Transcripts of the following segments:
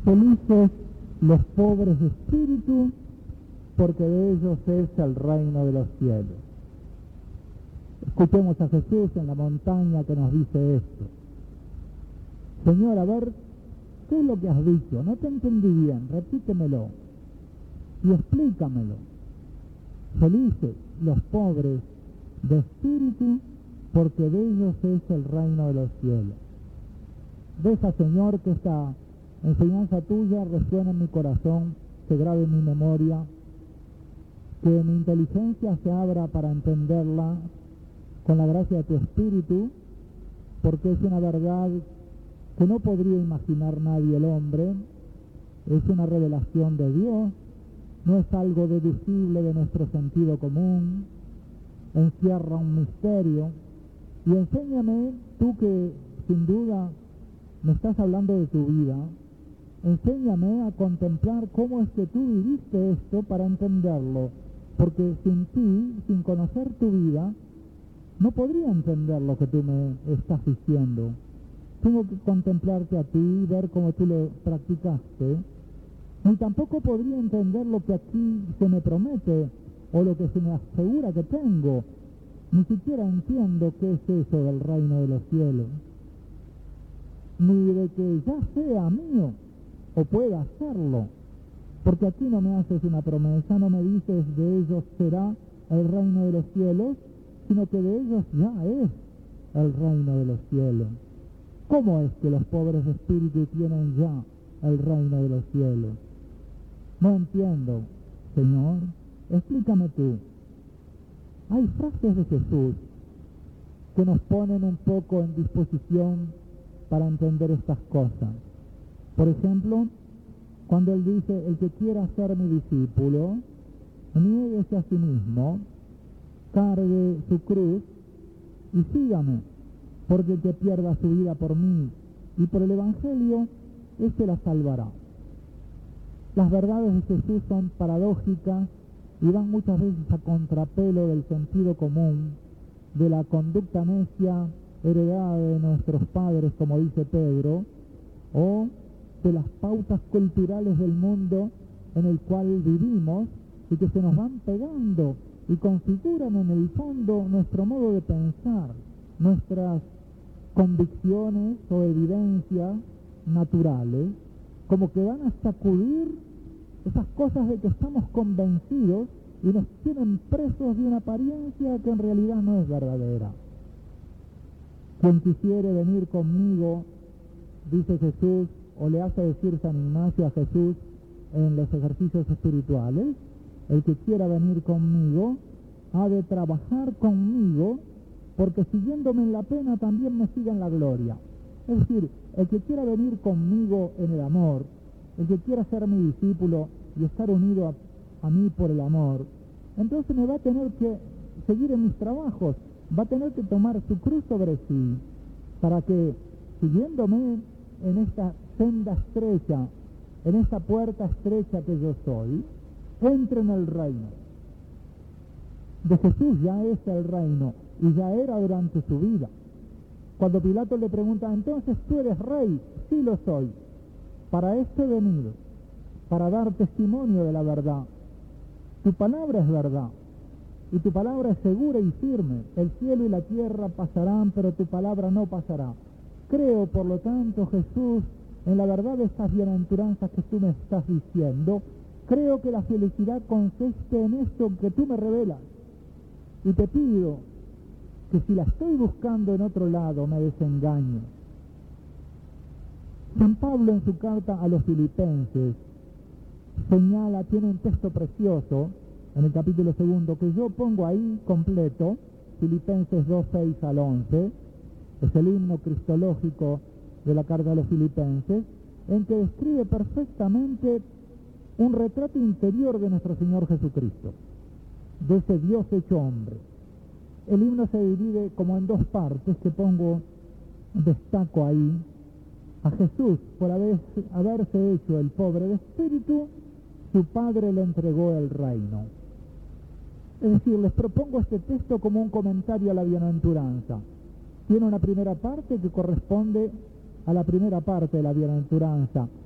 Felices los pobres de espíritu, porque de ellos es el reino de los cielos. Escuchemos a Jesús en la montaña que nos dice esto. Señor, a ver, ¿qué es lo que has dicho? No te entendí bien, repítemelo y explícamelo. Felices los pobres de espíritu, porque de ellos es el reino de los cielos. Deja, Señor, que esta enseñanza tuya resuene en mi corazón, se grabe en mi memoria, que mi inteligencia se abra para entenderla con la gracia de tu Espíritu, porque es una verdad que no podría imaginar nadie el hombre, es una revelación de Dios, no es algo deducible de nuestro sentido común, encierra un misterio, y enséñame, tú que sin duda me estás hablando de tu vida, enséñame a contemplar cómo es que tú viviste esto para entenderlo, porque sin ti, sin conocer tu vida, no podría entender lo que tú me estás diciendo. Tengo que contemplarte a ti, ver cómo tú lo practicaste, y tampoco podría entender lo que aquí se me promete, o lo que se me asegura que tengo. Ni siquiera entiendo qué es eso del reino de los cielos, ni de que ya sea mío, o pueda hacerlo, porque aquí no me haces una promesa, no me dices de ellos será el reino de los cielos, sino que de ellos ya es el reino de los cielos. ¿Cómo es que los pobres de espíritu tienen ya el reino de los cielos? No entiendo, Señor, explícame tú. Hay frases de Jesús que nos ponen un poco en disposición para entender estas cosas. Por ejemplo, cuando Él dice, el que quiera ser mi discípulo, niéguese a sí mismo, cargue su cruz y sígame, porque el que pierda su vida por mí y por el Evangelio, ese la salvará. Las verdades de Jesús son paradójicas y van muchas veces a contrapelo del sentido común, de la conducta necia heredada de nuestros padres, como dice Pedro, o de las pautas culturales del mundo en el cual vivimos y que se nos van pegando y configuran en el fondo nuestro modo de pensar, nuestras convicciones o evidencias naturales, como que van a sacudir esas cosas de que estamos convencidos y nos tienen presos de una apariencia que en realidad no es verdadera. Quien quisiere venir conmigo, dice Jesús, o le hace decir San Ignacio a Jesús en los ejercicios espirituales, el que quiera venir conmigo ha de trabajar conmigo, porque siguiéndome en la pena también me siga en la gloria. Es decir, el que quiera venir conmigo en el amor, el que quiera ser mi discípulo y estar unido a mí por el amor, entonces me va a tener que seguir en mis trabajos, va a tener que tomar su cruz sobre sí, para que, siguiéndome en esta senda estrecha, en esta puerta estrecha que yo soy, entre en el reino. De Jesús ya es el reino, y ya era durante su vida. Cuando Pilato le pregunta, entonces tú eres rey, sí lo soy. Para esto he venido, para dar testimonio de la verdad. Tu palabra es verdad, y tu palabra es segura y firme. El cielo y la tierra pasarán, pero tu palabra no pasará. Creo, por lo tanto, Jesús, en la verdad de estas bienaventuranzas que tú me estás diciendo. Creo que la felicidad consiste en esto que tú me revelas. Y te pido que si la estoy buscando en otro lado, me desengañe. San Pablo, en su carta a los Filipenses, señala, tiene un texto precioso en el capítulo 2 que yo pongo ahí completo, Filipenses 2, 6 al 11, es el himno cristológico de la carta a los Filipenses, en que describe perfectamente un retrato interior de nuestro Señor Jesucristo, de ese Dios hecho hombre. El himno se divide como en dos partes que destaco ahí. A Jesús, por haberse hecho el pobre de espíritu, su Padre le entregó el reino. Es decir, les propongo este texto como un comentario a la bienaventuranza. Tiene una primera parte que corresponde a la primera parte de la bienaventuranza,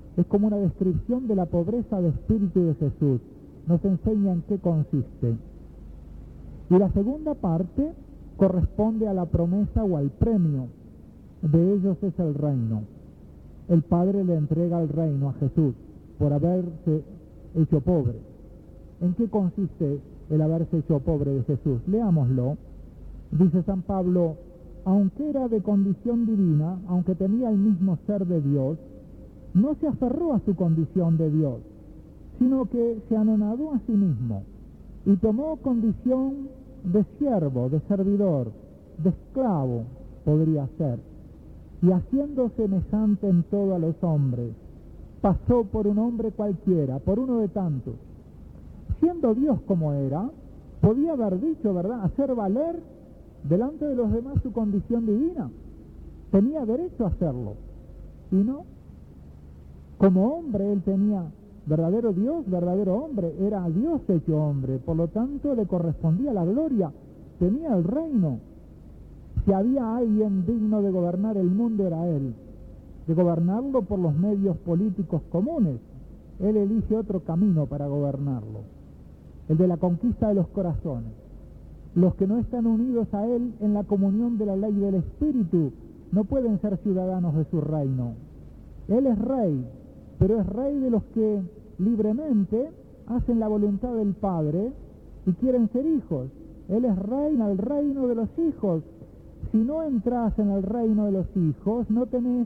Es como una descripción de la pobreza de espíritu de Jesús. Nos enseña en qué consiste. Y la segunda parte corresponde a la promesa o al premio. De ellos es el reino. El Padre le entrega el reino a Jesús por haberse hecho pobre. ¿En qué consiste el haberse hecho pobre de Jesús? Leámoslo. Dice San Pablo: aunque era de condición divina, aunque tenía el mismo ser de Dios, no se aferró a su condición de Dios, sino que se anonadó a sí mismo y tomó condición de siervo, de servidor, de esclavo, podría ser, y haciendo semejante en todo a los hombres, pasó por un hombre cualquiera, por uno de tantos. Siendo Dios como era, podía haber dicho, ¿verdad?, hacer valer delante de los demás su condición divina. Tenía derecho a hacerlo. Y no. Como hombre él tenía verdadero Dios, verdadero hombre. Era Dios hecho hombre. Por lo tanto le correspondía la gloria. Tenía el reino. Si había alguien digno de gobernar el mundo era él. De gobernarlo por los medios políticos comunes. Él elige otro camino para gobernarlo. El de la conquista de los corazones. Los que no están unidos a él en la comunión de la ley del Espíritu no pueden ser ciudadanos de su reino. Él es rey, pero es rey de los que libremente hacen la voluntad del Padre y quieren ser hijos. Él es rey en el reino de los hijos. Si no entras en el reino de los hijos, no tenés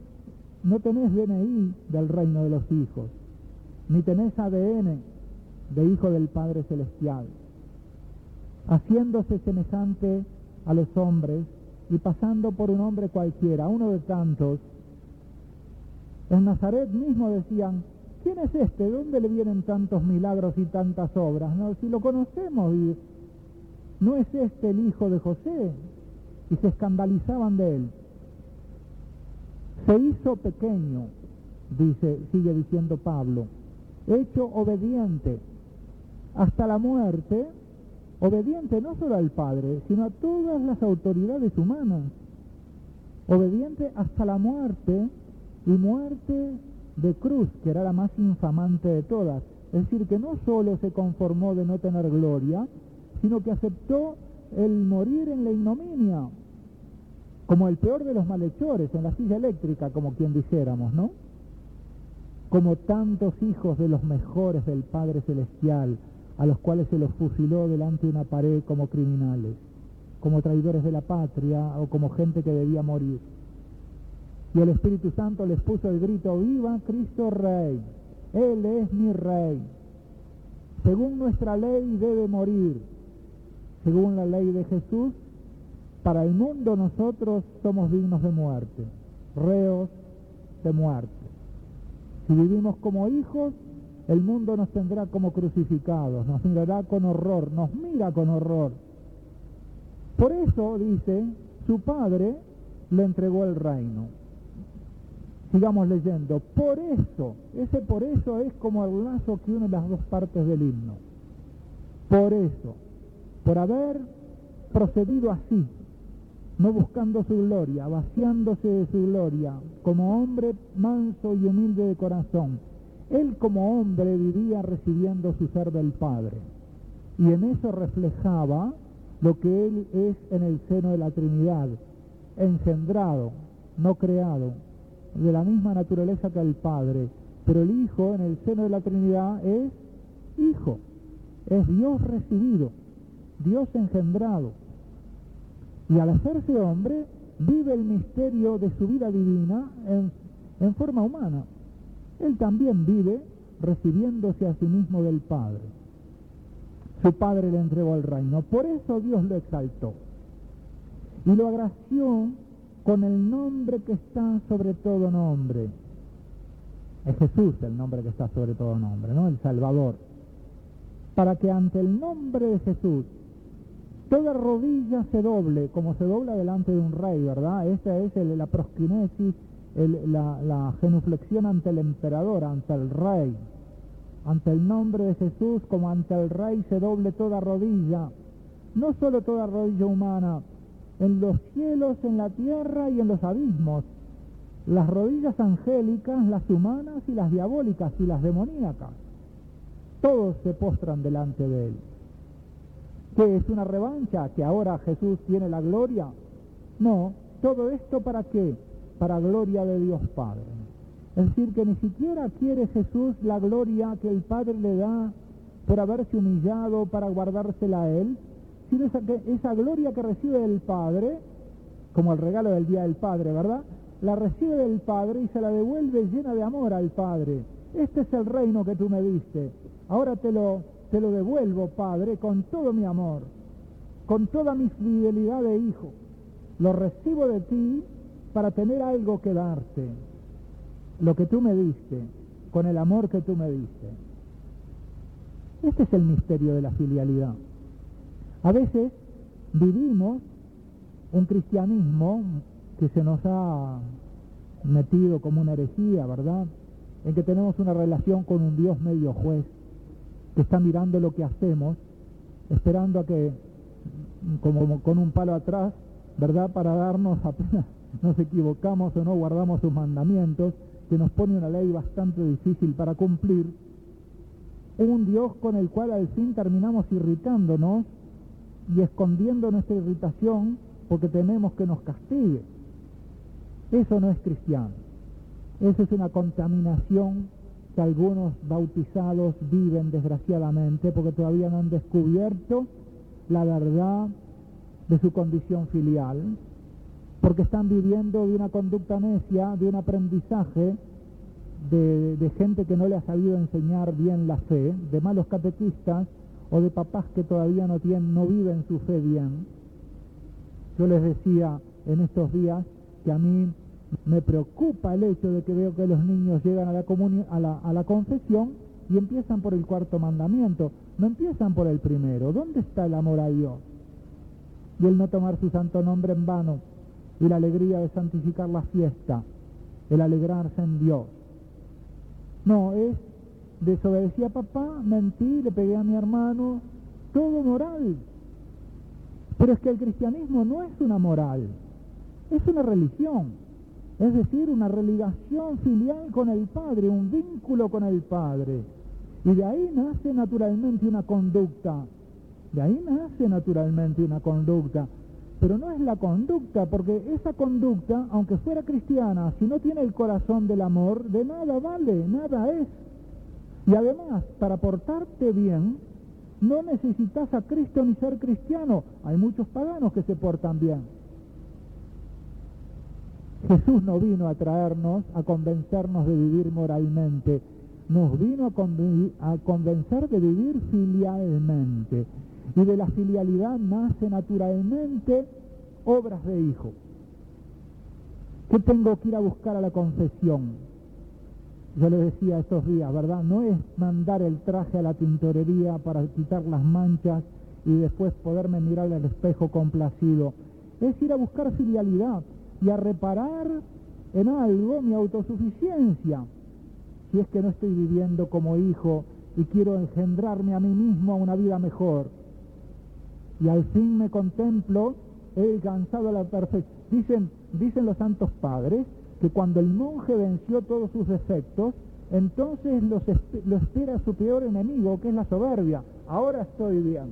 DNI del reino de los hijos, ni tenés ADN de hijo del Padre Celestial. Haciéndose semejante a los hombres y pasando por un hombre cualquiera, uno de tantos. En Nazaret mismo decían: ¿quién es este? ¿De dónde le vienen tantos milagros y tantas obras? No, si lo conocemos, y ¿no es este el hijo de José? Y se escandalizaban de él. Se hizo pequeño, sigue diciendo Pablo, hecho obediente hasta la muerte. Obediente no solo al Padre, sino a todas las autoridades humanas. Obediente hasta la muerte, y muerte de cruz, que era la más infamante de todas. Es decir, que no solo se conformó de no tener gloria, sino que aceptó el morir en la ignominia, como el peor de los malhechores, en la silla eléctrica, como quien dijéramos, ¿no? Como tantos hijos de los mejores del Padre Celestial, a los cuales se los fusiló delante de una pared como criminales, como traidores de la patria o como gente que debía morir. Y el Espíritu Santo les puso el grito: ¡viva Cristo Rey! Él es mi Rey. Según nuestra ley debe morir. Según la ley de Jesús, para el mundo nosotros somos dignos de muerte, reos de muerte. Si vivimos como hijos, el mundo nos tendrá como crucificados, nos mirará con horror, nos mira con horror. Por eso, dice, su Padre le entregó el reino. Sigamos leyendo. Por eso, ese por eso es como el lazo que une las dos partes del himno. Por eso, por haber procedido así, no buscando su gloria, vaciándose de su gloria, como hombre manso y humilde de corazón, él como hombre vivía recibiendo su ser del Padre, y en eso reflejaba lo que él es en el seno de la Trinidad, engendrado, no creado, de la misma naturaleza que el Padre, pero el Hijo en el seno de la Trinidad es Hijo, es Dios recibido, Dios engendrado, y al hacerse hombre vive el misterio de su vida divina en forma humana. Él también vive recibiéndose a sí mismo del Padre. Su Padre le entregó el reino, por eso Dios lo exaltó y lo agració con el nombre que está sobre todo nombre. Es Jesús el nombre que está sobre todo nombre, ¿no? El Salvador. Para que ante el nombre de Jesús toda rodilla se doble, como se dobla delante de un rey, ¿verdad? Esta es la proskinesis, la genuflexión ante el emperador, ante el rey. Ante el nombre de Jesús, como ante el rey, se doble toda rodilla. No solo toda rodilla humana, en los cielos, en la tierra y en los abismos. las rodillas angélicas, las humanas y las diabólicas y las demoníacas. Todos se postran delante de él. ¿Qué es una revancha? ¿Que ahora Jesús tiene la gloria? No, todo esto ¿para qué? Para gloria de Dios Padre. Es decir, que ni siquiera quiere Jesús la gloria que el Padre le da por haberse humillado para guardársela a él, sino esa gloria que recibe del Padre, como el regalo del Día del Padre, ¿verdad? La recibe del Padre y se la devuelve llena de amor al Padre. Este es el reino que tú me diste. Ahora te lo devuelvo, Padre, con todo mi amor, con toda mi fidelidad de hijo. Lo recibo de ti para tener algo que darte. Lo que tú me diste, con el amor que tú me diste. Este es el misterio de la filialidad. A veces vivimos un cristianismo que se nos ha metido como una herejía, ¿verdad? En que tenemos una relación con un Dios medio juez, que está mirando lo que hacemos, esperando a que, como con un palo atrás, ¿verdad? Para darnos, apenas nos equivocamos o no guardamos sus mandamientos, que nos pone una ley bastante difícil para cumplir. Un Dios con el cual al fin terminamos irritándonos y escondiendo nuestra irritación porque tememos que nos castigue. Eso no es cristiano. Eso es una contaminación que algunos bautizados viven desgraciadamente porque todavía no han descubierto la verdad de su condición filial, porque están viviendo de una conducta necia, de un aprendizaje de gente que no le ha sabido enseñar bien la fe, de malos catequistas o de papás que todavía no viven su fe bien. Yo les decía en estos días que a mí me preocupa el hecho de que veo que los niños llegan a la confesión y empiezan por el cuarto mandamiento, no empiezan por el primero. ¿Dónde está el amor a Dios? Y el no tomar su santo nombre en vano, y la alegría de santificar la fiesta, el alegrarse en Dios. No, es desobedecí a papá, mentí, le pegué a mi hermano, todo moral. Pero es que el cristianismo no es una moral, es una religión, es decir, una religación filial con el Padre, un vínculo con el Padre. Y de ahí nace naturalmente una conducta, pero no es la conducta, porque esa conducta, aunque fuera cristiana, si no tiene el corazón del amor, de nada vale, nada es. Y además, para portarte bien, no necesitas a Cristo ni ser cristiano. Hay muchos paganos que se portan bien. Jesús no vino a traernos, a convencernos de vivir moralmente, nos vino a convencer de vivir filialmente. Y de la filialidad nace naturalmente obras de hijo. ¿Qué tengo que ir a buscar a la confesión? Yo les decía estos días, ¿verdad? No es mandar el traje a la tintorería para quitar las manchas y después poderme mirar al espejo complacido. Es ir a buscar filialidad y a reparar en algo mi autosuficiencia. Si es que no estoy viviendo como hijo y quiero engendrarme a mí mismo a una vida mejor. Y al fin me contemplo, he alcanzado la perfección. Dicen los santos padres que cuando el monje venció todos sus defectos, entonces lo espera su peor enemigo, que es la soberbia. Ahora estoy bien.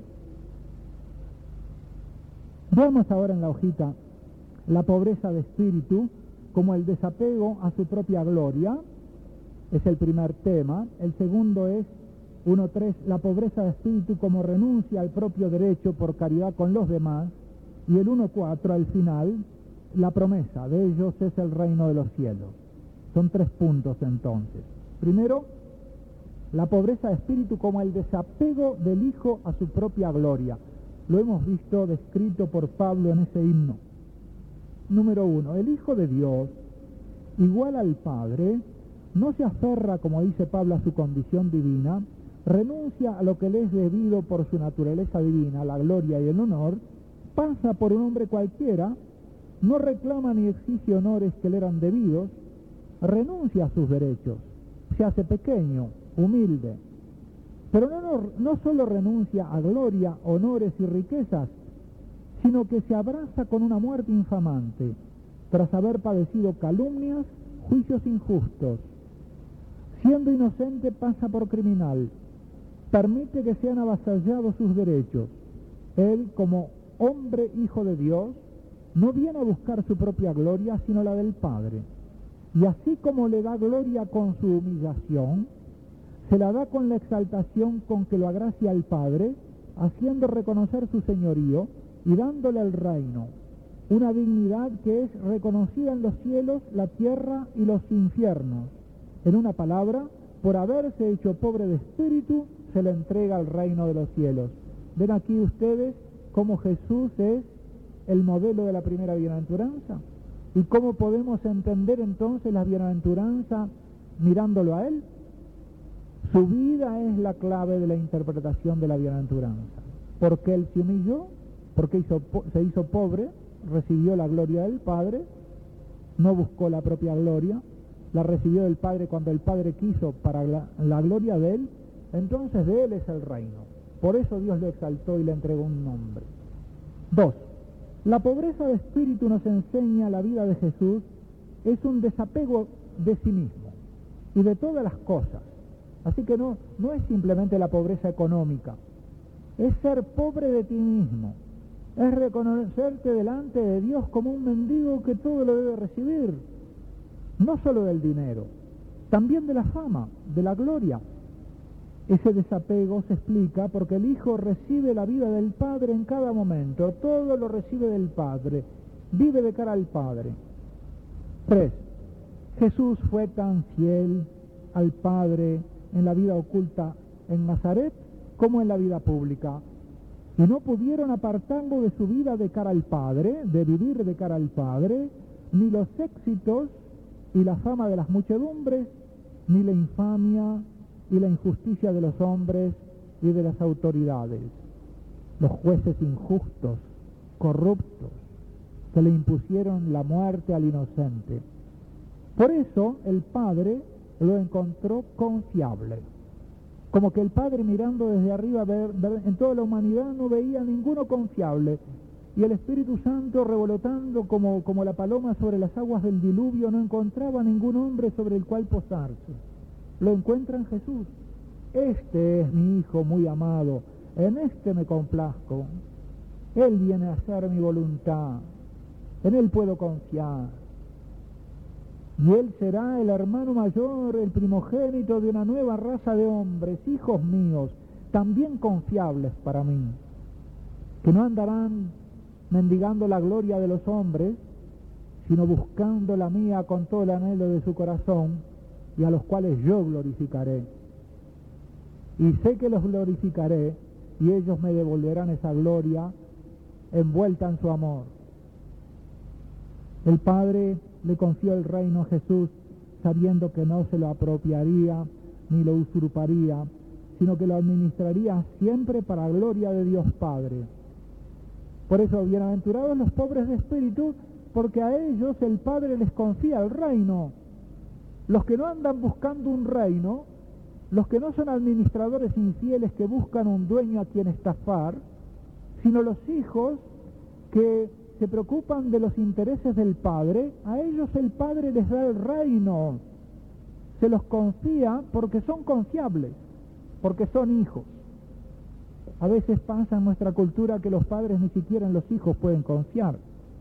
Veamos ahora en la hojita la pobreza de espíritu como el desapego a su propia gloria. Es el primer tema. El segundo es 1.3, la pobreza de espíritu como renuncia al propio derecho por caridad con los demás. Y el 1.4, al final, la promesa de ellos es el reino de los cielos. Son 3 puntos entonces. Primero, la pobreza de espíritu como el desapego del Hijo a su propia gloria. Lo hemos visto descrito por Pablo en ese himno. Número 1, el Hijo de Dios, igual al Padre, no se aferra, como dice Pablo, a su condición divina, renuncia a lo que le es debido por su naturaleza divina, la gloria y el honor, pasa por un hombre cualquiera, no reclama ni exige honores que le eran debidos, renuncia a sus derechos, se hace pequeño, humilde, pero no solo renuncia a gloria, honores y riquezas, sino que se abraza con una muerte infamante, tras haber padecido calumnias juicios injustos. Siendo inocente pasa por criminal. Permite que sean avasallados sus derechos. Él, como hombre hijo de Dios, no viene a buscar su propia gloria, sino la del Padre. Y así como le da gloria con su humillación, se la da con la exaltación con que lo agracia al Padre, haciendo reconocer su señorío y dándole el reino, una dignidad que es reconocida en los cielos, la tierra y los infiernos. En una palabra, por haberse hecho pobre de espíritu, se le entrega el reino de los cielos. Ven aquí ustedes cómo Jesús es el modelo de la primera bienaventuranza. ¿Y cómo podemos entender entonces la bienaventuranza mirándolo a Él? Su vida es la clave de la interpretación de la bienaventuranza. Porque Él se humilló, porque se hizo pobre, recibió la gloria del Padre, no buscó la propia gloria, la recibió del Padre cuando el Padre quiso para la gloria de Él, entonces de Él es el reino. Por eso Dios lo exaltó y le entregó un nombre. 2. La pobreza de espíritu nos enseña la vida de Jesús, es un desapego de sí mismo y de todas las cosas. Así que no es simplemente la pobreza económica, es ser pobre de ti mismo, es reconocerte delante de Dios como un mendigo que todo lo debe recibir, no solo del dinero, también de la fama, de la gloria. Ese desapego se explica porque el Hijo recibe la vida del Padre en cada momento, todo lo recibe del Padre, vive de cara al Padre. 3. Jesús fue tan fiel al Padre en la vida oculta en Nazaret como en la vida pública, y no pudieron apartarlo de su vida de cara al Padre, de vivir de cara al Padre, ni los éxitos y la fama de las muchedumbres, ni la infamia y la injusticia de los hombres y de las autoridades, los jueces injustos, corruptos, que le impusieron la muerte al inocente. Por eso el Padre lo encontró confiable, como que el Padre mirando desde arriba en toda la humanidad no veía ninguno confiable, y el Espíritu Santo revolotando como la paloma sobre las aguas del diluvio no encontraba ningún hombre sobre el cual posarse. Lo encuentra en Jesús. Este es mi Hijo muy amado, en este me complazco. Él viene a hacer mi voluntad, en Él puedo confiar. Y Él será el hermano mayor, el primogénito de una nueva raza de hombres, hijos míos, también confiables para mí, que no andarán mendigando la gloria de los hombres, sino buscando la mía con todo el anhelo de su corazón, y a los cuales yo glorificaré. Y sé que los glorificaré, y ellos me devolverán esa gloria envuelta en su amor. El Padre le confió el reino a Jesús, sabiendo que no se lo apropiaría ni lo usurparía, sino que lo administraría siempre para gloria de Dios Padre. Por eso, bienaventurados los pobres de espíritu, porque a ellos el Padre les confía el reino. Los que no andan buscando un reino, los que no son administradores infieles que buscan un dueño a quien estafar, sino los hijos que se preocupan de los intereses del Padre, a ellos el Padre les da el reino. Se los confía porque son confiables, porque son hijos. A veces pasa en nuestra cultura que los padres ni siquiera en los hijos pueden confiar.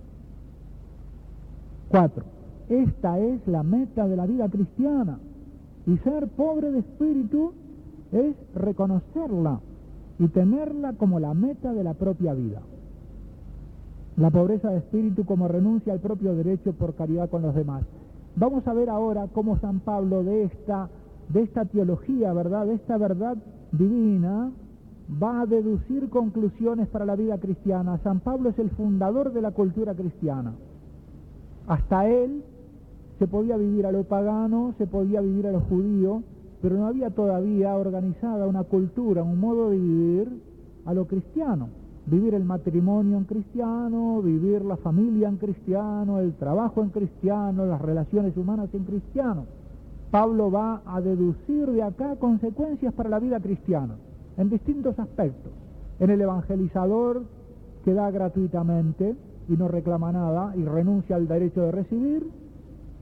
4. Esta es la meta de la vida cristiana, y ser pobre de espíritu es reconocerla y tenerla como la meta de la propia vida. La pobreza de espíritu como renuncia al propio derecho por caridad con los demás. Vamos a ver ahora cómo San Pablo de esta teología, ¿verdad?, de esta verdad divina, va a deducir conclusiones para la vida cristiana. San Pablo es el fundador de la cultura cristiana. Hasta él se podía vivir a lo pagano, se podía vivir a lo judío, pero no había todavía organizada una cultura, un modo de vivir a lo cristiano. Vivir el matrimonio en cristiano, vivir la familia en cristiano, el trabajo en cristiano, las relaciones humanas en cristiano. Pablo va a deducir de acá consecuencias para la vida cristiana, en distintos aspectos. En el evangelizador, que da gratuitamente y no reclama nada y renuncia al derecho de recibir.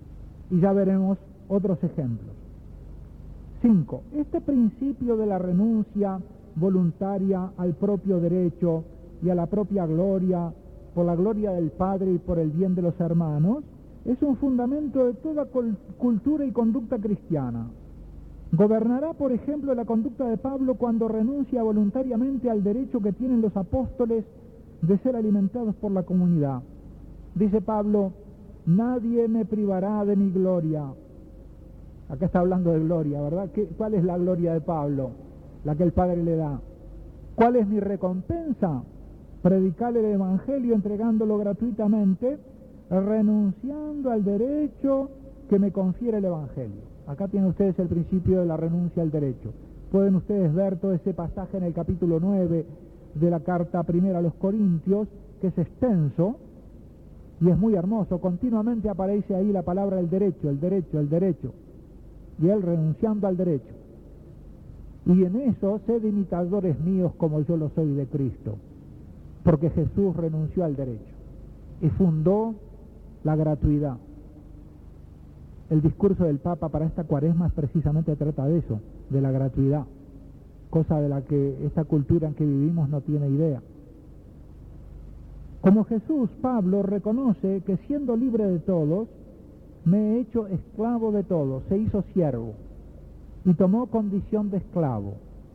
Y ya veremos otros ejemplos. 5. Este principio de la renuncia voluntaria al propio derecho y a la propia gloria, por la gloria del Padre y por el bien de los hermanos, es un fundamento de toda cultura y conducta cristiana. Gobernará, por ejemplo, la conducta de Pablo cuando renuncia voluntariamente al derecho que tienen los apóstoles de ser alimentados por la comunidad. Dice Pablo, nadie me privará de mi gloria. Acá está hablando de gloria, ¿verdad? ¿Cuál es la gloria de Pablo? La que el Padre le da. ¿Cuál es mi recompensa? Predicar el Evangelio entregándolo gratuitamente, renunciando al derecho que me confiere el Evangelio. Acá tienen ustedes el principio de la renuncia al derecho. Pueden ustedes ver todo ese pasaje en el capítulo 9 de la carta primera a los Corintios, que es extenso y es muy hermoso. Continuamente aparece ahí la palabra el derecho, el derecho, el derecho. Y él renunciando al derecho. Y en eso, sed imitadores míos como yo lo soy de Cristo. Porque Jesús renunció al derecho y fundó la gratuidad. El discurso del Papa para esta cuaresma precisamente trata de eso, de la gratuidad, cosa de la que esta cultura en que vivimos no tiene idea. Como Jesús, Pablo reconoce que siendo libre de todos, me he hecho esclavo de todos, se hizo siervo y tomó condición de esclavo.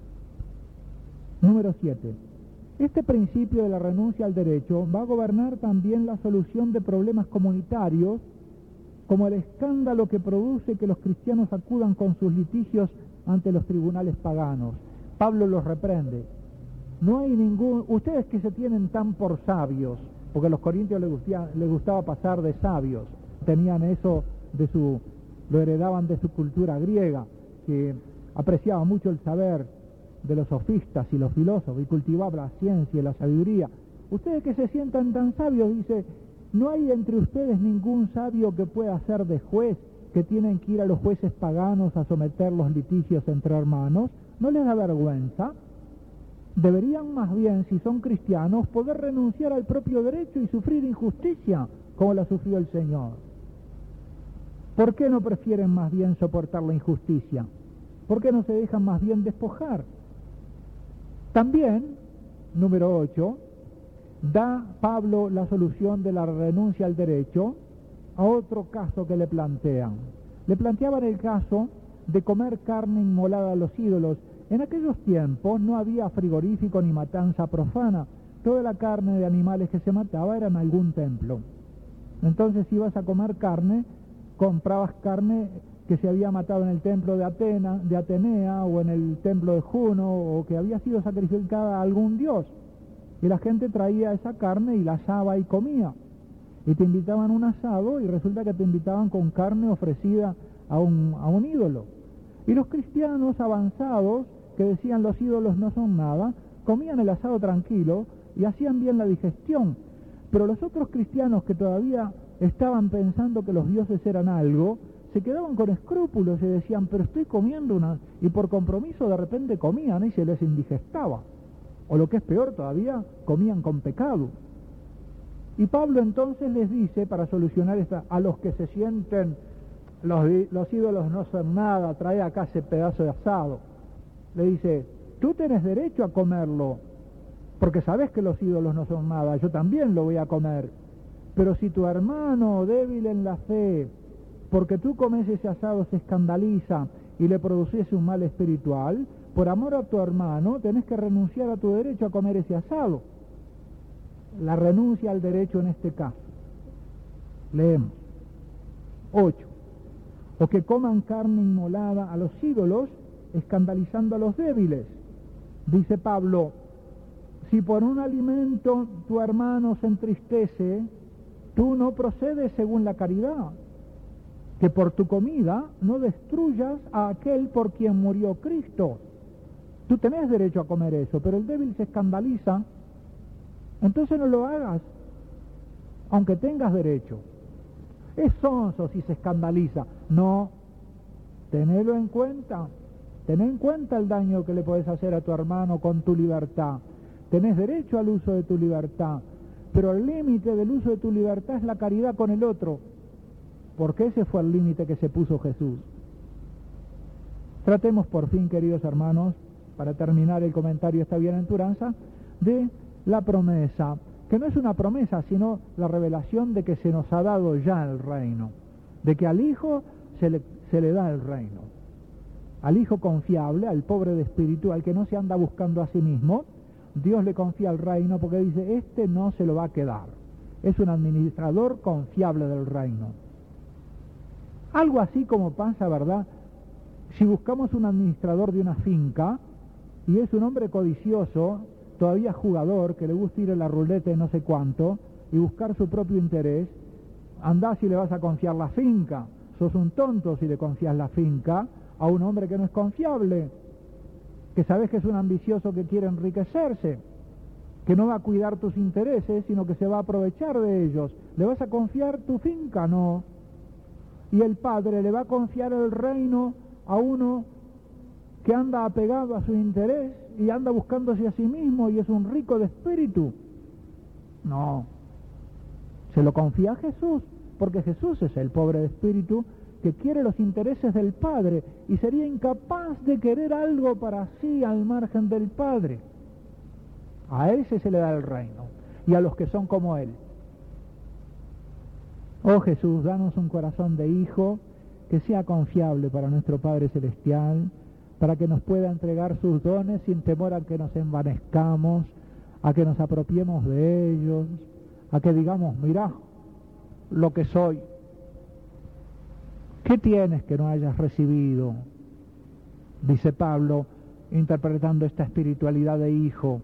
Número 7. Este principio de la renuncia al derecho va a gobernar también la solución de problemas comunitarios, como el escándalo que produce que los cristianos acudan con sus litigios ante los tribunales paganos. Pablo los reprende. No hay ustedes que se tienen tan por sabios, porque a los corintios les gustaba pasar de sabios, tenían eso lo heredaban de su cultura griega, que apreciaba mucho el saber de los sofistas y los filósofos, y cultivaba la ciencia y la sabiduría. Ustedes que se sientan tan sabios, dice, ¿no hay entre ustedes ningún sabio que pueda ser de juez, que tienen que ir a los jueces paganos a someter los litigios entre hermanos? ¿No les da vergüenza? Deberían más bien, si son cristianos, poder renunciar al propio derecho y sufrir injusticia, como la sufrió el Señor. ¿Por qué no prefieren más bien soportar la injusticia? ¿Por qué no se dejan más bien despojar? También, número 8, da Pablo la solución de la renuncia al derecho a otro caso que le plantean. Le planteaban el caso de comer carne inmolada a los ídolos. En aquellos tiempos no había frigorífico ni matanza profana. Toda la carne de animales que se mataba era en algún templo. Entonces, si ibas a comer carne, comprabas carne que se había matado en el templo de Atenea o en el templo de Juno, o que había sido sacrificada a algún dios. Y la gente traía esa carne y la asaba y comía. Y te invitaban a un asado y resulta que te invitaban con carne ofrecida a un ídolo. Y los cristianos avanzados, que decían los ídolos no son nada, comían el asado tranquilo y hacían bien la digestión. Pero los otros cristianos que todavía estaban pensando que los dioses eran algo, se quedaban con escrúpulos y decían, pero estoy comiendo y por compromiso de repente comían y se les indigestaba. O lo que es peor todavía, comían con pecado. Y Pablo entonces les dice, para solucionar a los que se sienten, los ídolos no son nada, trae acá ese pedazo de asado. Le dice, tú tenés derecho a comerlo, porque sabés que los ídolos no son nada, yo también lo voy a comer. Pero si tu hermano débil en la fe, porque tú comes ese asado, se escandaliza y le produciese un mal espiritual, por amor a tu hermano tenés que renunciar a tu derecho a comer ese asado. La renuncia al derecho en este caso. Leemos. 8. O que coman carne inmolada a los ídolos, escandalizando a los débiles. Dice Pablo, si por un alimento tu hermano se entristece, tú no procedes según la caridad. Que por tu comida no destruyas a aquel por quien murió Cristo. Tú tenés derecho a comer eso, pero el débil se escandaliza, entonces no lo hagas, aunque tengas derecho. Es sonso si se escandaliza. No, tenelo en cuenta. Ten en cuenta el daño que le podés hacer a tu hermano con tu libertad. Tenés derecho al uso de tu libertad, pero el límite del uso de tu libertad es la caridad con el otro. porque ese fue el límite que se puso Jesús. Tratemos por fin, queridos hermanos, para terminar el comentario de esta bienaventuranza, de la promesa, que no es una promesa, sino la revelación de que se nos ha dado ya el reino, de que al Hijo se le da el reino, al Hijo confiable, al pobre de espíritu, al que no se anda buscando a sí mismo, Dios le confía el reino porque dice, este no se lo va a quedar, es un administrador confiable del reino. Algo así como pasa, ¿verdad? Si buscamos un administrador de una finca y es un hombre codicioso, todavía jugador, que le gusta ir a la ruleta de no sé cuánto y buscar su propio interés, andá si le vas a confiar la finca. Sos un tonto si le confías la finca a un hombre que no es confiable, que sabes que es un ambicioso que quiere enriquecerse, que no va a cuidar tus intereses, sino que se va a aprovechar de ellos. ¿Le vas a confiar tu finca? No. Y el Padre le va a confiar el reino a uno que anda apegado a su interés y anda buscándose a sí mismo y es un rico de espíritu. No, se lo confía a Jesús, porque Jesús es el pobre de espíritu que quiere los intereses del Padre y sería incapaz de querer algo para sí al margen del Padre. A ese se le da el reino y a los que son como Él. Oh Jesús, danos un corazón de hijo que sea confiable para nuestro Padre Celestial, para que nos pueda entregar sus dones sin temor a que nos envanezcamos, a que nos apropiemos de ellos, a que digamos, mirá lo que soy. ¿Qué tienes que no hayas recibido? Dice Pablo, interpretando esta espiritualidad de hijo.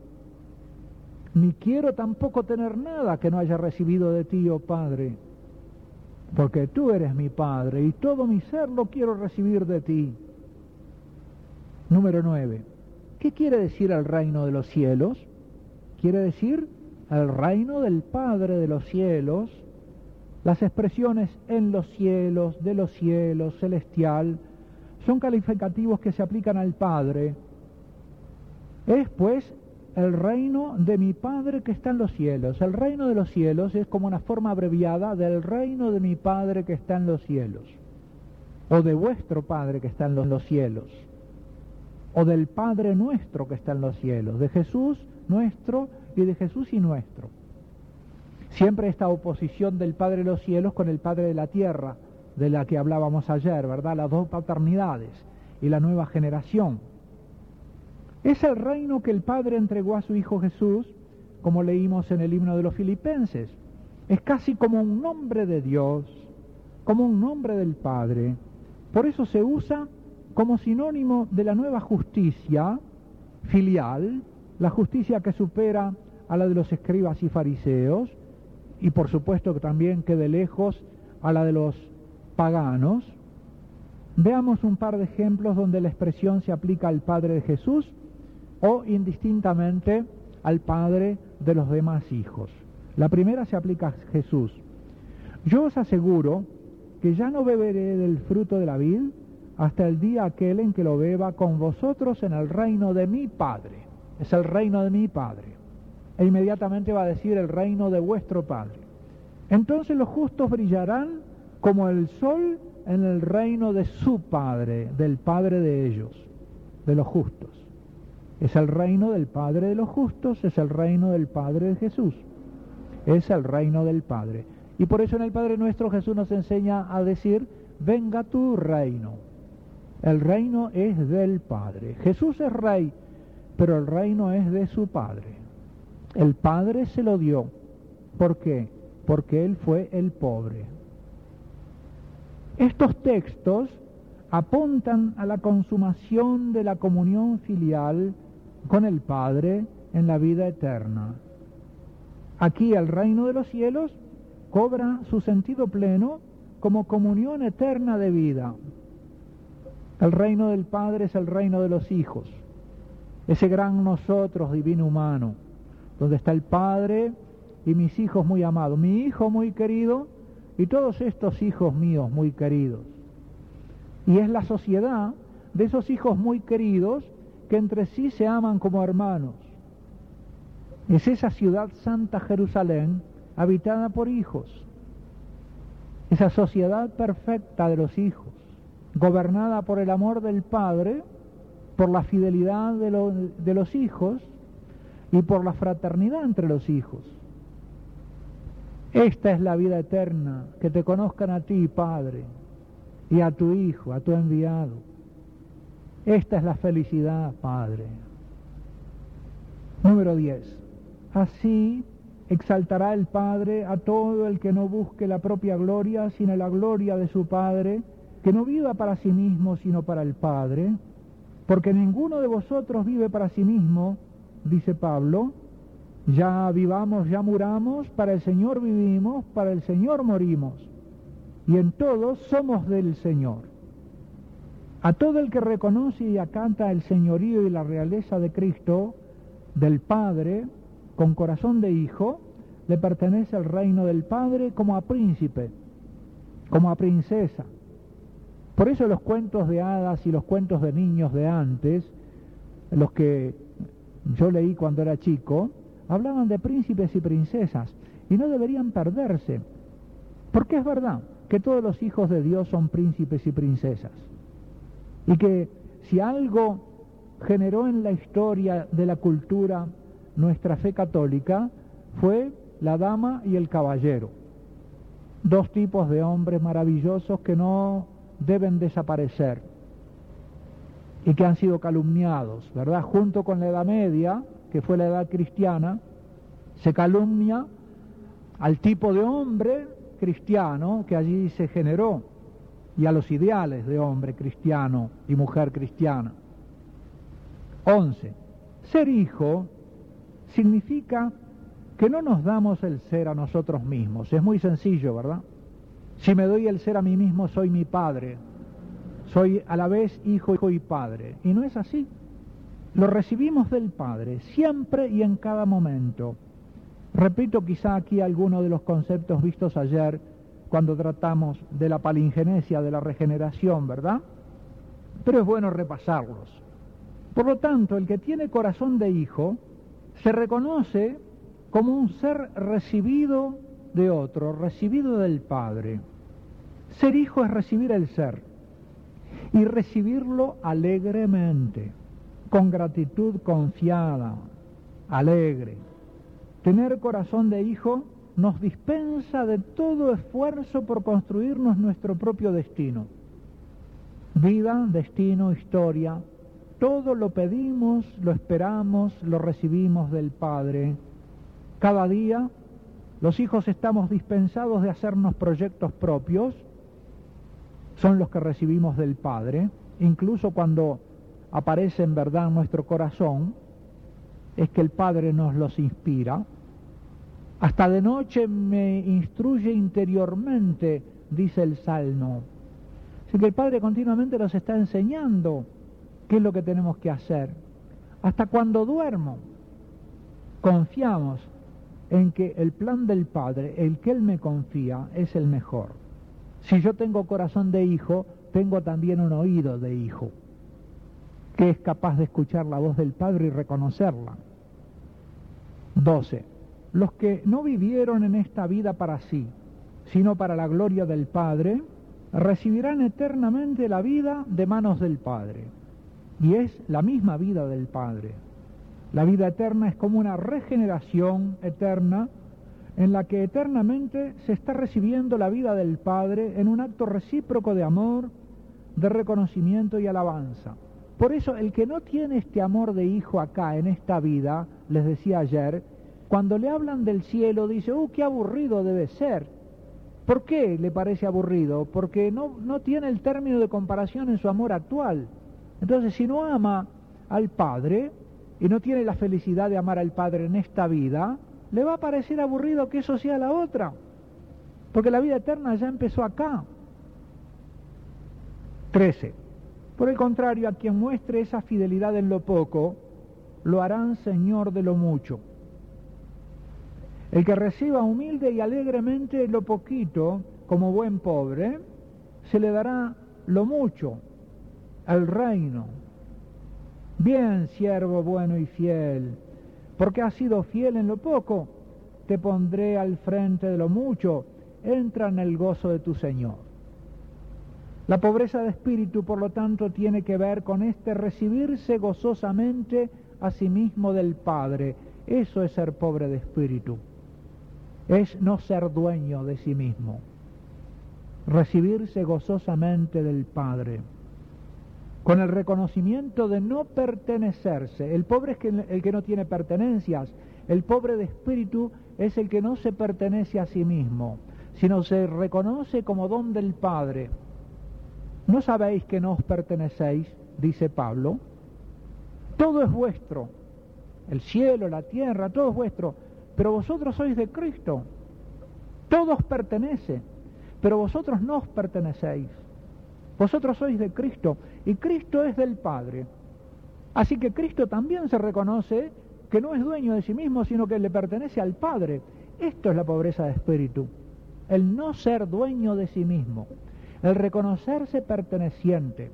Ni quiero tampoco tener nada que no haya recibido de ti, oh Padre, porque tú eres mi Padre y todo mi ser lo quiero recibir de ti. Número 9. ¿Qué quiere decir el reino de los cielos? Quiere decir el reino del Padre de los cielos. Las expresiones en los cielos, de los cielos, celestial, son calificativos que se aplican al Padre. Es pues el reino de mi Padre que está en los cielos. El reino de los cielos es como una forma abreviada del reino de mi Padre que está en los cielos, o de vuestro Padre que está en los cielos, o del Padre nuestro que está en los cielos, de Jesús nuestro y de Jesús y nuestro. Siempre esta oposición del Padre de los cielos con el Padre de la tierra, de la que hablábamos ayer, ¿verdad? Las dos paternidades y la nueva generación. Es el reino que el Padre entregó a su Hijo Jesús, como leímos en el himno de los Filipenses. Es casi como un nombre de Dios, como un nombre del Padre. Por eso se usa como sinónimo de la nueva justicia filial, la justicia que supera a la de los escribas y fariseos, y por supuesto que también quede lejos a la de los paganos. Veamos un par de ejemplos donde la expresión se aplica al Padre de Jesús o indistintamente al Padre de los demás hijos. La primera se aplica a Jesús. Yo os aseguro que ya no beberé del fruto de la vid hasta el día aquel en que lo beba con vosotros en el reino de mi Padre. Es el reino de mi Padre. E inmediatamente va a decir el reino de vuestro Padre. Entonces los justos brillarán como el sol en el reino de su Padre, del Padre de ellos, de los justos. Es el reino del Padre de los justos, es el reino del Padre de Jesús. Es el reino del Padre. Y por eso en el Padre Nuestro Jesús nos enseña a decir, venga tu reino. El reino es del Padre. Jesús es rey, pero el reino es de su Padre. El Padre se lo dio. ¿Por qué? Porque Él fue el pobre. Estos textos apuntan a la consumación de la comunión filial con el Padre en la vida eterna. Aquí el reino de los cielos cobra su sentido pleno como comunión eterna de vida. El reino del Padre es el reino de los hijos, ese gran nosotros divino humano, donde está el Padre y mis hijos muy amados, mi hijo muy querido y todos estos hijos míos muy queridos. Y es la sociedad de esos hijos muy queridos que entre sí se aman como hermanos. Es esa ciudad santa Jerusalén habitada por hijos. esa sociedad perfecta de los hijos, gobernada por el amor del Padre, por la fidelidad de los hijos y por la fraternidad entre los hijos. Esta es la vida eterna, que te conozcan a ti, Padre, y a tu Hijo, a tu enviado. Esta es la felicidad, Padre. Número 10. Así exaltará el Padre a todo el que no busque la propia gloria, sino la gloria de su Padre, que no viva para sí mismo, sino para el Padre, porque ninguno de vosotros vive para sí mismo, dice Pablo. Ya vivamos, ya muramos, para el Señor vivimos, para el Señor morimos, y en todos somos del Señor. A todo el que reconoce y acata el señorío y la realeza de Cristo, del Padre, con corazón de hijo, le pertenece el reino del Padre como a príncipe, como a princesa. Por eso los cuentos de hadas y los cuentos de niños de antes, los que yo leí cuando era chico, hablaban de príncipes y princesas, y no deberían perderse, porque es verdad que todos los hijos de Dios son príncipes y princesas, y que si algo generó en la historia de la cultura nuestra fe católica, fue la dama y el caballero, dos tipos de hombres maravillosos que no deben desaparecer, y que han sido calumniados, ¿verdad? Junto con la Edad Media, que fue la edad cristiana, se calumnia al tipo de hombre cristiano que allí se generó y a los ideales de hombre cristiano y mujer cristiana. 11. Ser hijo significa que no nos damos el ser a nosotros mismos. Es muy sencillo, ¿verdad? Si me doy el ser a mí mismo, soy mi padre. Soy a la vez hijo y padre. Y no es así. Lo recibimos del Padre, siempre y en cada momento. Repito quizá aquí algunos de los conceptos vistos ayer cuando tratamos de la palingenesia, de la regeneración, ¿verdad? Pero es bueno repasarlos. Por lo tanto, el que tiene corazón de hijo se reconoce como un ser recibido de otro, recibido del Padre. Ser hijo es recibir el ser y recibirlo alegremente, con gratitud confiada, alegre. Tener corazón de hijo nos dispensa de todo esfuerzo por construirnos nuestro propio destino. Vida, destino, historia, todo lo pedimos, lo esperamos, lo recibimos del Padre. Cada día los hijos estamos dispensados de hacernos proyectos propios, son los que recibimos del Padre, incluso cuando aparece en verdad en nuestro corazón, es que el Padre nos los inspira. Hasta de noche me instruye interiormente, dice el Salmo. Así que el Padre continuamente nos está enseñando qué es lo que tenemos que hacer. Hasta cuando duermo, confiamos en que el plan del Padre, el que Él me confía, es el mejor. Si yo tengo corazón de hijo, tengo también un oído de hijo, que es capaz de escuchar la voz del Padre y reconocerla. 12. Los que no vivieron en esta vida para sí, sino para la gloria del Padre, recibirán eternamente la vida de manos del Padre. Y es la misma vida del Padre. La vida eterna es como una regeneración eterna en la que eternamente se está recibiendo la vida del Padre en un acto recíproco de amor, de reconocimiento y alabanza. Por eso el que no tiene este amor de hijo acá en esta vida, les decía ayer, cuando le hablan del cielo dice, qué aburrido debe ser. ¿Por qué le parece aburrido? Porque no tiene el término de comparación en su amor actual. Entonces, si no ama al Padre y no tiene la felicidad de amar al Padre en esta vida, le va a parecer aburrido que eso sea la otra, porque la vida eterna ya empezó acá. 13. Por el contrario, a quien muestre esa fidelidad en lo poco, lo harán señor de lo mucho. El que reciba humilde y alegremente lo poquito, como buen pobre, se le dará lo mucho, el reino. Bien, siervo bueno y fiel, porque has sido fiel en lo poco, te pondré al frente de lo mucho, entra en el gozo de tu Señor. La pobreza de espíritu, por lo tanto, tiene que ver con recibirse gozosamente a sí mismo del Padre. Eso es ser pobre de espíritu. Es no ser dueño de sí mismo. Recibirse gozosamente del Padre. Con el reconocimiento de no pertenecerse. El pobre es el que no tiene pertenencias. El pobre de espíritu es el que no se pertenece a sí mismo, sino se reconoce como don del Padre. ¿No sabéis que no os pertenecéis? Dice Pablo. Todo es vuestro. El cielo, la tierra, todo es vuestro. Pero vosotros sois de Cristo. Todo os pertenece. Pero vosotros no os pertenecéis. Vosotros sois de Cristo. Y Cristo es del Padre. Así que Cristo también se reconoce que no es dueño de sí mismo, sino que le pertenece al Padre. Esto es la pobreza de espíritu. El no ser dueño de sí mismo. El reconocerse perteneciente.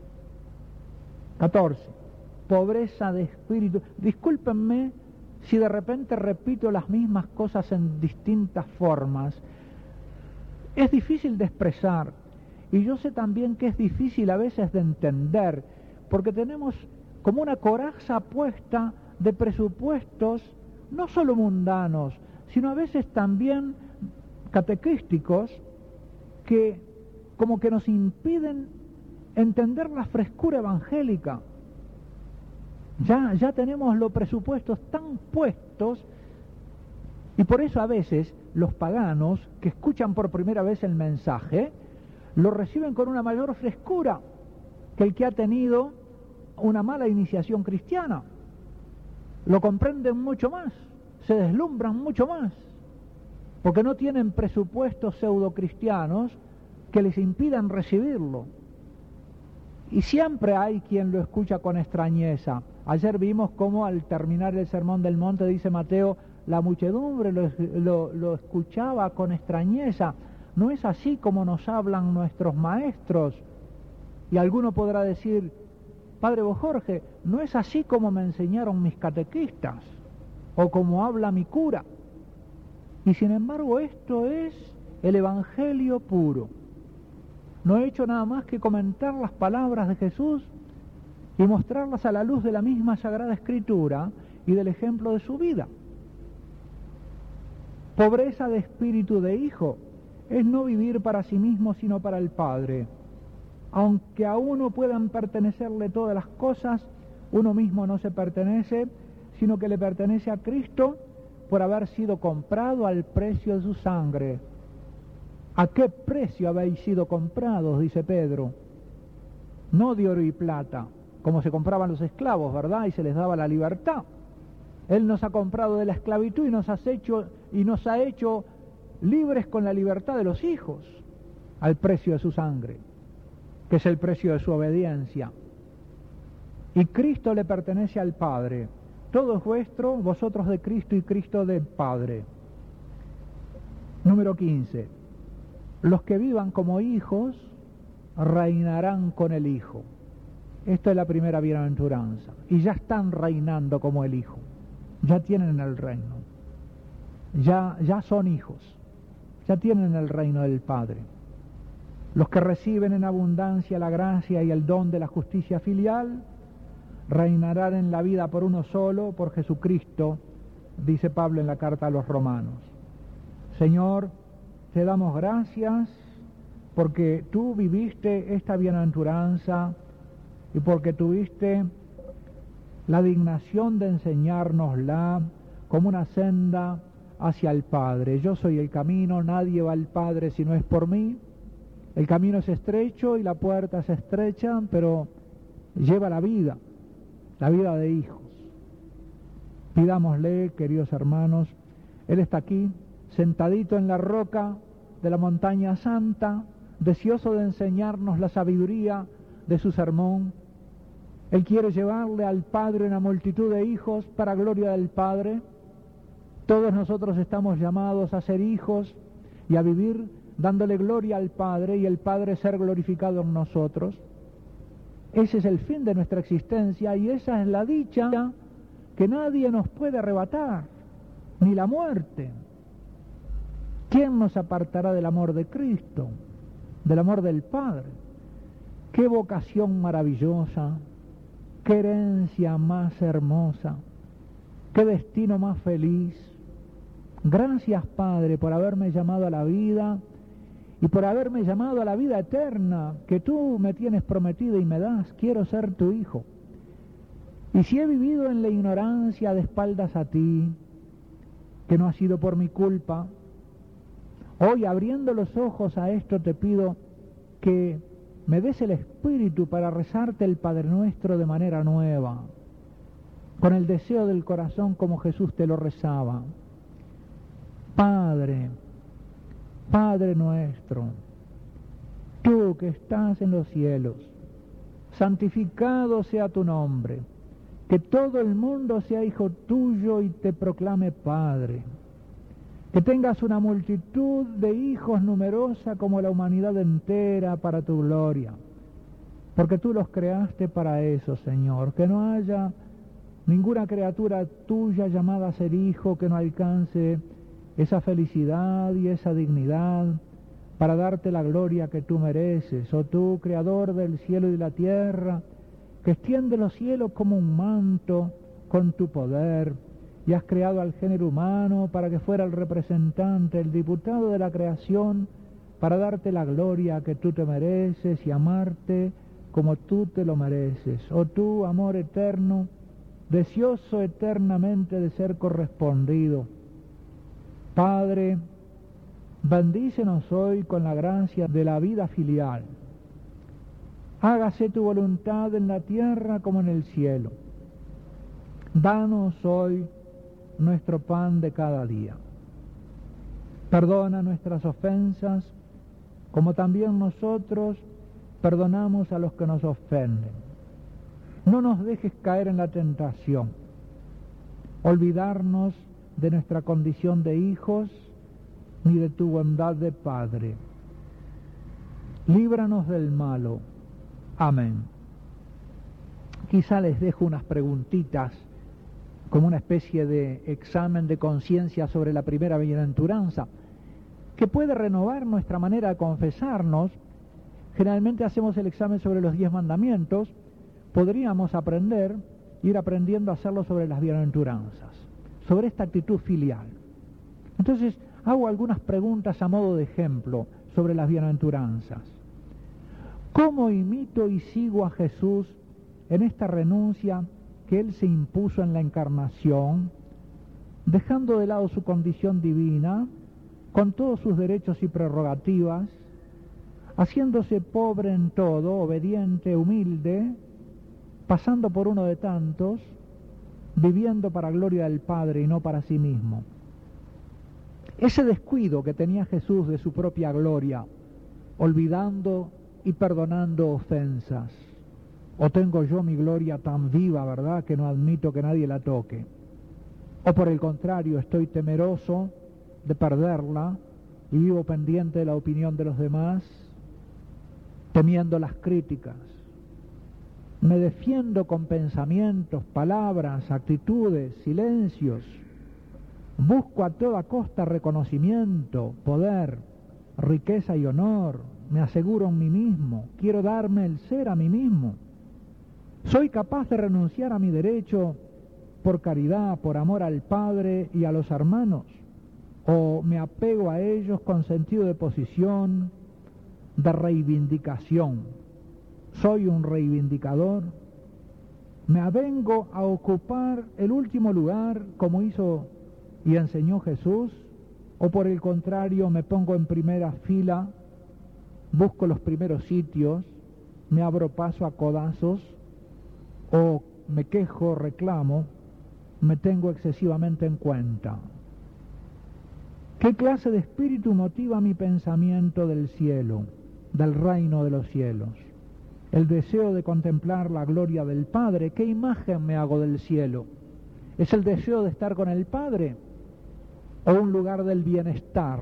14. Pobreza de espíritu. Discúlpenme si de repente repito las mismas cosas en distintas formas. Es difícil de expresar. Y yo sé también que es difícil a veces de entender, porque tenemos como una coraza puesta de presupuestos, no solo mundanos, sino a veces también catequísticos, que como que nos impiden entender la frescura evangélica. Ya tenemos los presupuestos tan puestos, y por eso a veces los paganos que escuchan por primera vez el mensaje, lo reciben con una mayor frescura que el que ha tenido una mala iniciación cristiana. Lo comprenden mucho más, se deslumbran mucho más, porque no tienen presupuestos pseudocristianos que les impidan recibirlo. Y siempre hay quien lo escucha con extrañeza. Ayer vimos cómo al terminar el Sermón del Monte, dice Mateo, la muchedumbre lo escuchaba con extrañeza. No es así como nos hablan nuestros maestros. Y alguno podrá decir, Padre Jorge, no es así como me enseñaron mis catequistas, o como habla mi cura. Y sin embargo esto es el Evangelio puro. No he hecho nada más que comentar las palabras de Jesús y mostrarlas a la luz de la misma Sagrada Escritura y del ejemplo de su vida. Pobreza de espíritu de hijo es no vivir para sí mismo sino para el Padre. Aunque a uno puedan pertenecerle todas las cosas, uno mismo no se pertenece, sino que le pertenece a Cristo por haber sido comprado al precio de su sangre. ¿A qué precio habéis sido comprados? Dice Pedro. No de oro y plata, como se compraban los esclavos, ¿verdad? Y se les daba la libertad. Él nos ha comprado de la esclavitud y nos ha hecho libres con la libertad de los hijos, al precio de su sangre, que es el precio de su obediencia. Y Cristo le pertenece al Padre. Todo es vuestro, vosotros de Cristo y Cristo del Padre. Número 15. Los que vivan como hijos reinarán con el Hijo. Esto es la primera bienaventuranza. Y ya están reinando como el Hijo. Ya tienen el reino. Ya son hijos. Ya tienen el reino del Padre. Los que reciben en abundancia la gracia y el don de la justicia filial reinarán en la vida por uno solo, por Jesucristo, dice Pablo en la carta a los Romanos. Señor, te damos gracias porque tú viviste esta bienaventuranza y porque tuviste la dignación de enseñárnosla como una senda hacia el Padre. Yo soy el camino, nadie va al Padre si no es por mí. El camino es estrecho y la puerta es estrecha, pero lleva la vida de hijos. Pidámosle, queridos hermanos, Él está aquí, sentadito en la roca de la montaña santa, deseoso de enseñarnos la sabiduría de su sermón. Él quiere llevarle al Padre una multitud de hijos para gloria del Padre. Todos nosotros estamos llamados a ser hijos y a vivir dándole gloria al Padre y el Padre ser glorificado en nosotros. Ese es el fin de nuestra existencia y esa es la dicha que nadie nos puede arrebatar, ni la muerte. ¿Quién nos apartará del amor de Cristo, del amor del Padre? ¡Qué vocación maravillosa! ¡Qué herencia más hermosa! ¡Qué destino más feliz! Gracias, Padre, por haberme llamado a la vida y por haberme llamado a la vida eterna que tú me tienes prometida y me das. Quiero ser tu hijo. Y si he vivido en la ignorancia de espaldas a ti, que no ha sido por mi culpa, hoy, abriendo los ojos a esto, te pido que me des el espíritu para rezarte el Padre Nuestro de manera nueva, con el deseo del corazón como Jesús te lo rezaba. Padre, Padre nuestro, tú que estás en los cielos, santificado sea tu nombre, que todo el mundo sea hijo tuyo y te proclame Padre. Que tengas una multitud de hijos numerosa como la humanidad entera para tu gloria. Porque tú los creaste para eso, Señor. Que no haya ninguna criatura tuya llamada a ser hijo que no alcance esa felicidad y esa dignidad para darte la gloria que tú mereces. Oh tú, Creador del cielo y de la tierra, que extiende los cielos como un manto con tu poder, y has creado al género humano para que fuera el representante, el diputado de la creación, para darte la gloria que tú te mereces y amarte como tú te lo mereces. Oh tú, amor eterno, deseoso eternamente de ser correspondido. Padre, bendícenos hoy con la gracia de la vida filial. Hágase tu voluntad en la tierra como en el cielo. Danos hoy nuestro pan de cada día. Perdona nuestras ofensas, como también nosotros perdonamos a los que nos ofenden. No nos dejes caer en la tentación, olvidarnos de nuestra condición de hijos, ni de tu bondad de Padre. Líbranos del malo. Amén. Quizá les dejo unas preguntitas como una especie de examen de conciencia sobre la primera bienaventuranza, que puede renovar nuestra manera de confesarnos. Generalmente hacemos el examen sobre los 10 mandamientos, podríamos ir aprendiendo a hacerlo sobre las bienaventuranzas, sobre esta actitud filial. Entonces, hago algunas preguntas a modo de ejemplo sobre las bienaventuranzas. ¿Cómo imito y sigo a Jesús en esta renuncia que Él se impuso en la encarnación, dejando de lado su condición divina, con todos sus derechos y prerrogativas, haciéndose pobre en todo, obediente, humilde, pasando por uno de tantos, viviendo para gloria del Padre y no para sí mismo? Ese descuido que tenía Jesús de su propia gloria, olvidando y perdonando ofensas. ¿O tengo yo mi gloria tan viva, verdad, que no admito que nadie la toque? ¿O por el contrario, estoy temeroso de perderla y vivo pendiente de la opinión de los demás, temiendo las críticas? Me defiendo con pensamientos, palabras, actitudes, silencios. Busco a toda costa reconocimiento, poder, riqueza y honor. Me aseguro en mí mismo. Quiero darme el ser a mí mismo. ¿Soy capaz de renunciar a mi derecho por caridad, por amor al Padre y a los hermanos? ¿O me apego a ellos con sentido de posición, de reivindicación? ¿Soy un reivindicador? ¿Me avengo a ocupar el último lugar como hizo y enseñó Jesús? ¿O por el contrario me pongo en primera fila, busco los primeros sitios, me abro paso a codazos? ¿O me quejo, reclamo, me tengo excesivamente en cuenta? ¿Qué clase de espíritu motiva mi pensamiento del cielo, del reino de los cielos? El deseo de contemplar la gloria del Padre. ¿Qué imagen me hago del cielo? ¿Es el deseo de estar con el Padre? ¿O un lugar del bienestar,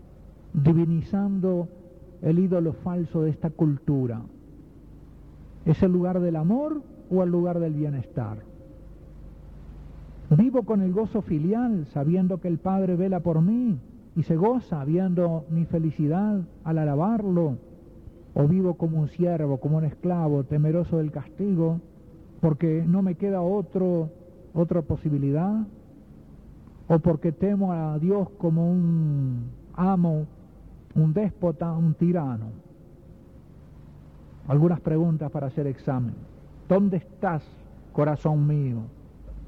divinizando el ídolo falso de esta cultura? ¿Es el lugar del amor o el lugar del bienestar? Vivo con el gozo filial, sabiendo que el Padre vela por mí y se goza viendo mi felicidad al alabarlo, o vivo como un siervo, como un esclavo, temeroso del castigo, porque no me queda otra posibilidad, o porque temo a Dios como un amo, un déspota, un tirano. Algunas preguntas para hacer examen. ¿Dónde estás, corazón mío?